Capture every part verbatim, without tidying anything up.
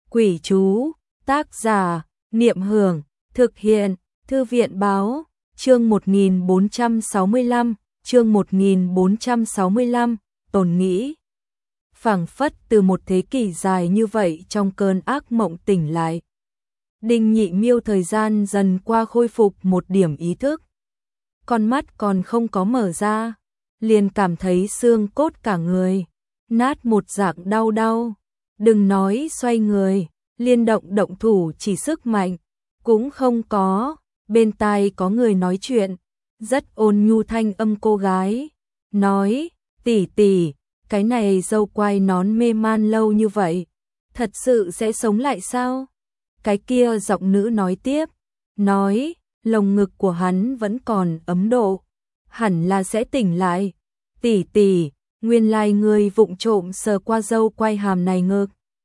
Quỷ chú, tác giả, Niệm Hưởng, thực hiện, Thư viện Báo, chương một nghìn bốn trăm sáu mươi lăm, chương một nghìn bốn trăm sáu mươi lăm, tồn nghĩ. Phảng phất từ một thế kỷ dài như vậy trong cơn ác mộng tỉnh lại. Đinh Nhị Miêu thời gian dần qua khôi phục một điểm ý thức. Con mắt còn không có mở ra, liền cảm thấy xương cốt cả người nát một dạng đau đau. Đừng nói xoay người, liên động động thủ chỉ sức mạnh cũng không có. Bên tai có người nói chuyện, rất ôn nhu thanh âm cô gái, nói: "Tỷ tỷ, cái này dâu quai nón mê man lâu như vậy, thật sự sẽ sống lại sao?" Cái kia giọng nữ nói tiếp, nói: "Lồng ngực của hắn vẫn còn ấm độ, hẳn là sẽ tỉnh lại. Tỷ tỷ, nguyên lai người vụng trộm sờ qua dâu quai hàm này ngực."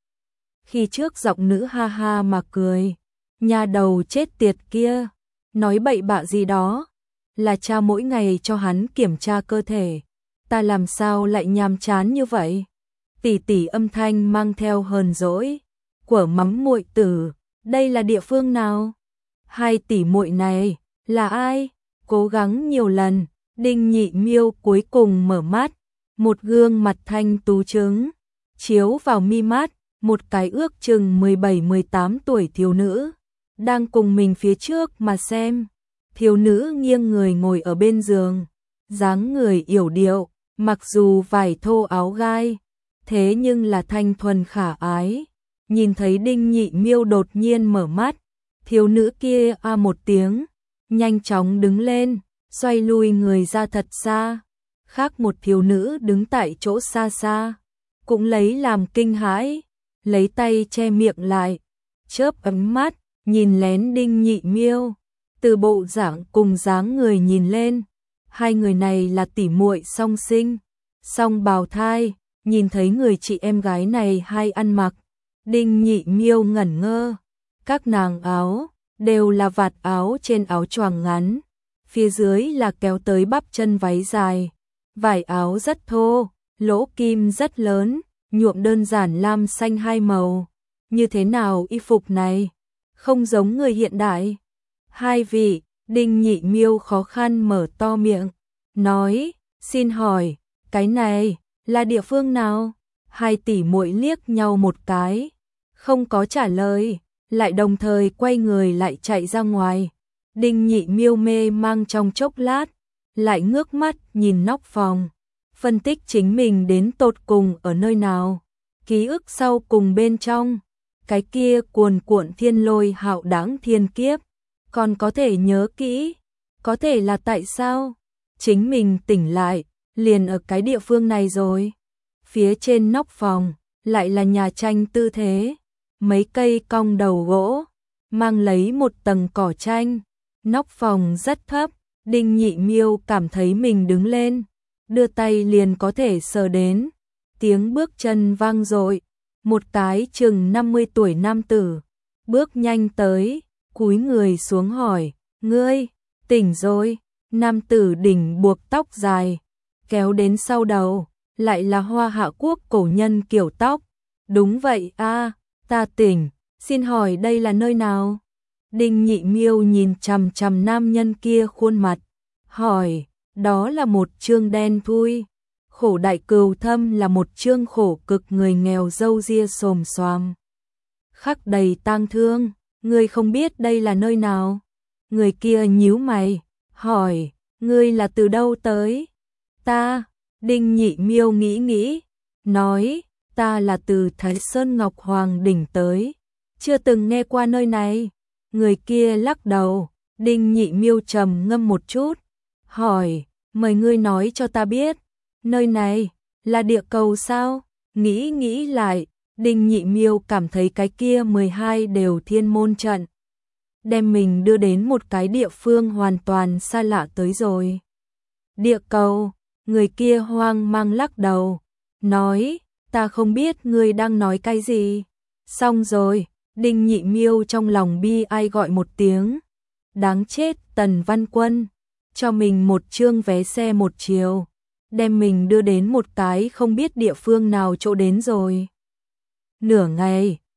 Khi trước giọng nữ ha ha mà cười, nhà đầu chết tiệt kia, nói bậy bạ gì đó, là cha mỗi ngày cho hắn kiểm tra cơ thể, ta làm sao lại nhàm chán như vậy. Tỷ tỷ âm thanh mang theo hờn dỗi, của mắm muội tử, đây là địa phương nào? Hai tỷ muội này, là ai? Cố gắng nhiều lần, Đinh Nhị Miêu cuối cùng mở mắt, một gương mặt thanh tú trứng, chiếu vào mi mắt, một cái ước chừng mười bảy mười tám tuổi thiếu nữ, đang cùng mình phía trước mà xem. Thiếu nữ nghiêng người ngồi ở bên giường, dáng người yểu điệu, mặc dù vải thô áo gai, thế nhưng là thanh thuần khả ái. Nhìn thấy Đinh Nhị Miêu đột nhiên mở mắt, thiếu nữ kia a một tiếng, nhanh chóng đứng lên, xoay lui người ra thật xa. Khác một thiếu nữ đứng tại chỗ xa xa, cũng lấy làm kinh hãi, lấy tay che miệng lại, chớp ấm mắt, nhìn lén Đinh Nhị Miêu. Từ bộ dạng cùng dáng người nhìn lên, hai người này là tỷ muội song sinh, song bào thai. Nhìn thấy người chị em gái này hai ăn mặc, Đinh Nhị Miêu ngẩn ngơ. Các nàng áo đều là vạt áo trên áo choàng ngắn, phía dưới là kéo tới bắp chân váy dài. Vải áo rất thô, lỗ kim rất lớn, nhuộm đơn giản lam xanh hai màu. Như thế nào y phục này? Không giống người hiện đại. Hai vị, Đinh Nhị Miêu khó khăn mở to miệng, nói: "Xin hỏi, cái này là địa phương nào?" Hai tỷ muội liếc nhau một cái, không có trả lời, lại đồng thời quay người lại chạy ra ngoài. Đinh Nhị Miêu mê mang trong chốc lát, lại ngước mắt nhìn nóc phòng, phân tích chính mình đến tột cùng ở nơi nào. Ký ức sau cùng bên trong, cái kia cuồn cuộn thiên lôi hạo đãng thiên kiếp, còn có thể nhớ kỹ. Có thể là tại sao chính mình tỉnh lại liền ở cái địa phương này rồi. Phía trên nóc phòng lại là nhà tranh tư thế, mấy cây cong đầu gỗ mang lấy một tầng cỏ tranh. Nóc phòng rất thấp, Đinh Nhị Miêu cảm thấy mình đứng lên, đưa tay liền có thể sờ đến. Tiếng bước chân vang dội, một cái chừng năm mươi tuổi nam tử bước nhanh tới, cúi người xuống hỏi: "Ngươi tỉnh rồi?" Nam tử đỉnh buộc tóc dài, kéo đến sau đầu, lại là Hoa Hạ quốc cổ nhân kiểu tóc. "Đúng vậy a, ta tỉnh, xin hỏi đây là nơi nào?" Đinh Nhị Miêu nhìn chằm chằm nam nhân kia khuôn mặt, hỏi: "Đó là một chương đen thui. Khổ đại cừu thâm là một chương khổ cực người nghèo râu ria xồm xoàm, khắc đầy tang thương. Ngươi không biết đây là nơi nào?" Người kia nhíu mày, hỏi: "Ngươi là từ đâu tới?" "Ta..." Đinh Nhị Miêu nghĩ nghĩ, nói: "Ta là từ Thái Sơn Ngọc Hoàng đỉnh tới, chưa từng nghe qua nơi này." Người kia lắc đầu. Đinh Nhị Miêu trầm ngâm một chút, hỏi: "Mời ngươi nói cho ta biết, nơi này là địa cầu sao?" Nghĩ nghĩ lại, Đinh Nhị Miêu cảm thấy cái kia mười hai đều thiên môn trận, đem mình đưa đến một cái địa phương hoàn toàn xa lạ tới rồi. "Địa cầu?" Người kia hoang mang lắc đầu, nói: "Ta không biết ngươi đang nói cái gì." Xong rồi, Đinh Nhị Miêu trong lòng bi ai gọi một tiếng. Đáng chết Tần Văn Quân, cho mình một chương vé xe một chiều, đem mình đưa đến một cái không biết địa phương nào chỗ đến rồi. Nửa ngày,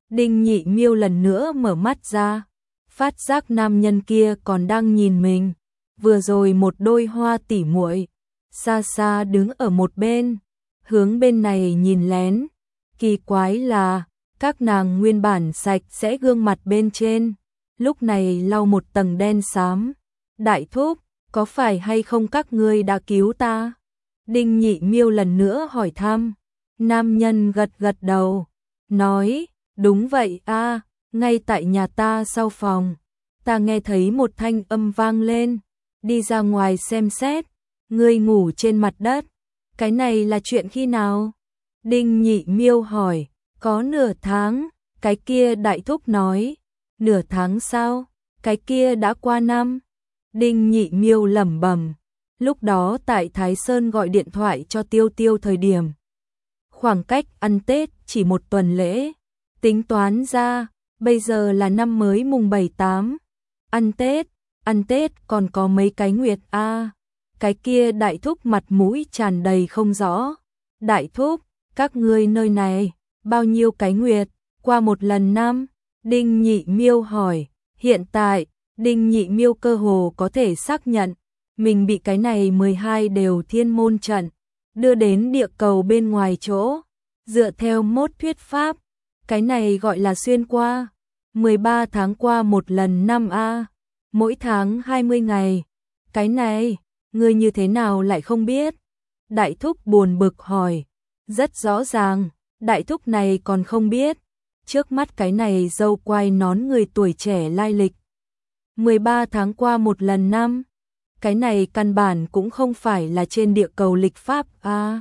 Đinh Nhị Miêu lần nữa mở mắt ra, phát giác nam nhân kia còn đang nhìn mình. Vừa rồi một đôi hoa tỉ muội xa xa đứng ở một bên, hướng bên này nhìn lén. Kỳ quái là, các nàng nguyên bản sạch sẽ gương mặt bên trên, lúc này lau một tầng đen xám. Đại thúc, có phải hay không các ngươi đã cứu ta? Đinh Nhị Miêu lần nữa hỏi thăm. Nam nhân gật gật đầu, nói, đúng vậy a, ngay tại nhà ta sau phòng. Ta nghe thấy một thanh âm vang lên, đi ra ngoài xem xét, ngươi ngủ trên mặt đất. Cái này là chuyện khi nào? Đinh Nhị Miêu hỏi, có nửa tháng, cái kia đại thúc nói. Nửa tháng sau, cái kia đã qua năm. Đinh Nhị Miêu lẩm bẩm, lúc đó tại Thái Sơn gọi điện thoại cho Tiêu Tiêu thời điểm. Khoảng cách ăn Tết chỉ một tuần lễ, tính toán ra, bây giờ là năm mới mùng bảy tám. Ăn Tết, ăn Tết còn có mấy cái nguyệt a. À, cái kia đại thúc mặt mũi tràn đầy không rõ. Đại thúc, các ngươi nơi này, bao nhiêu cái nguyệt, qua một lần năm? Đinh Nhị Miêu hỏi, hiện tại, Đinh Nhị Miêu cơ hồ có thể xác nhận, mình bị cái này mười hai đều thiên môn trận, đưa đến địa cầu bên ngoài chỗ. Dựa theo mốt thuyết pháp, cái này gọi là xuyên qua, mười ba tháng qua một lần năm a, mỗi tháng hai mươi ngày. Cái này, ngươi như thế nào lại không biết? Đại thúc buồn bực hỏi, rất rõ ràng, đại thúc này còn không biết. Trước mắt cái này dâu quai nón người tuổi trẻ lai lịch. mười ba tháng qua một lần năm, cái này căn bản cũng không phải là trên địa cầu lịch pháp a. À,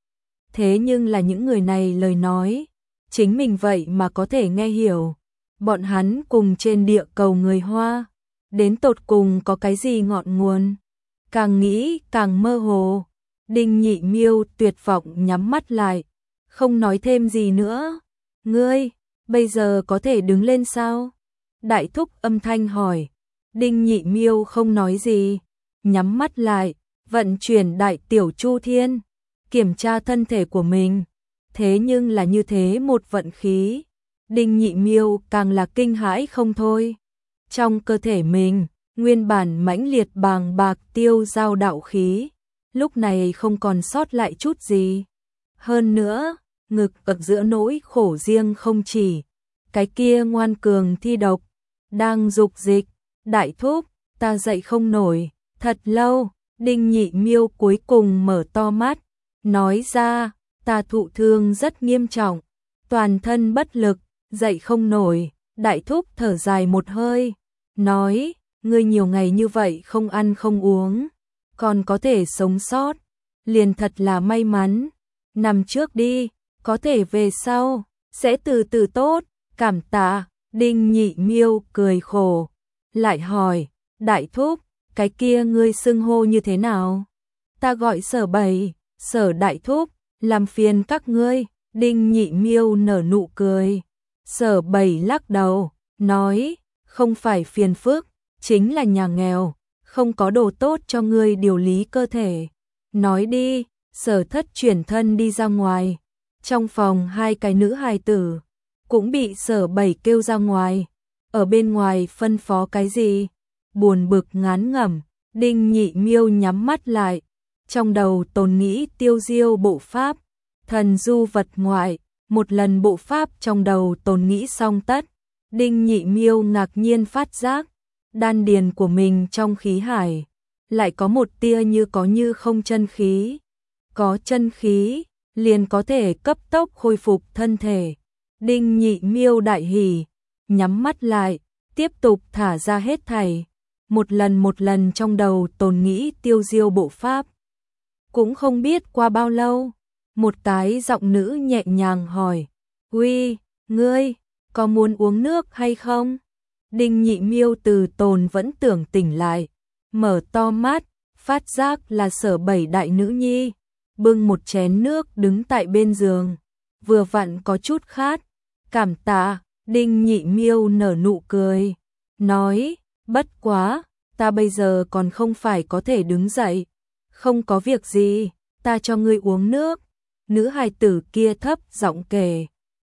thế nhưng là những người này lời nói, chính mình vậy mà có thể nghe hiểu. Bọn hắn cùng trên địa cầu người Hoa, đến tột cùng có cái gì ngọn nguồn? Càng nghĩ càng mơ hồ. Đinh Nhị Miêu tuyệt vọng nhắm mắt lại, không nói thêm gì nữa. Ngươi, bây giờ có thể đứng lên sao? Đại thúc âm thanh hỏi. Đinh Nhị Miêu không nói gì, nhắm mắt lại, vận chuyển đại tiểu chu thiên, kiểm tra thân thể của mình. Thế nhưng là như thế một vận khí, Đinh Nhị Miêu càng là kinh hãi không thôi. Trong cơ thể mình, nguyên bản mãnh liệt bàng bạc tiêu giao đạo khí, lúc này không còn sót lại chút gì. Hơn nữa, ngực ở giữa nỗi khổ riêng không chỉ, cái kia ngoan cường thi độc, đang dục dịch. Đại thúc, ta dậy không nổi, thật lâu. Đinh Nhị Miêu cuối cùng mở to mắt, nói ra, ta thụ thương rất nghiêm trọng, toàn thân bất lực, dậy không nổi. Đại thúc thở dài một hơi, nói, ngươi nhiều ngày như vậy không ăn không uống, còn có thể sống sót, liền thật là may mắn. Nằm trước đi, có thể về sau, sẽ từ từ tốt, cảm tạ. Đinh Nhị Miêu cười khổ, lại hỏi, đại thúc, cái kia ngươi xưng hô như thế nào? Ta gọi Sở Bảy. Sở đại thúc, làm phiền các ngươi. Đinh Nhị Miêu nở nụ cười. Sở Bảy lắc đầu, nói, không phải phiền phức, chính là nhà nghèo, không có đồ tốt cho ngươi điều lý cơ thể. Nói đi. Sở Thất chuyển thân đi ra ngoài, trong phòng hai cái nữ hài tử cũng bị Sở Bảy kêu ra ngoài. Ở bên ngoài phân phó cái gì? Buồn bực ngán ngẩm, Đinh Nhị Miêu nhắm mắt lại, trong đầu tồn nghĩ tiêu diêu bộ pháp, thần du vật ngoại. Một lần bộ pháp trong đầu tồn nghĩ xong tất, Đinh Nhị Miêu ngạc nhiên phát giác, đan điền của mình trong khí hải lại có một tia như có như không chân khí. Có chân khí, liền có thể cấp tốc khôi phục thân thể. Đinh Nhị Miêu đại hỉ, nhắm mắt lại, tiếp tục thả ra hết thảy. Một lần một lần trong đầu tồn nghĩ tiêu diêu bộ pháp. Cũng không biết qua bao lâu, một cái giọng nữ nhẹ nhàng hỏi, uy, ngươi, có muốn uống nước hay không? Đinh Nhị Miêu từ tồn vẫn tưởng tỉnh lại, mở to mắt, phát giác là Sở Bảy đại nữ nhi, bưng một chén nước đứng tại bên giường, vừa vặn có chút khát. Cảm tạ. Đinh Nhị Miêu nở nụ cười, nói, bất quá, ta bây giờ còn không phải có thể đứng dậy. Không có việc gì, ta cho ngươi uống nước. Nữ hài tử kia thấp giọng kể,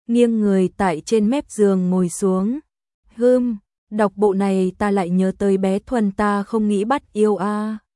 nghiêng người tại trên mép giường ngồi xuống. Hừm, đọc bộ này ta lại nhớ tới bé Thuần ta không nghĩ bắt yêu a. À.